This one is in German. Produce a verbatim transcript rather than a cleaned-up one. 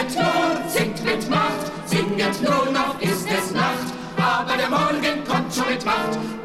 Singet nur, singt mit Macht, singet nur noch ist es Nacht, aber der Morgen kommt schon mit Macht.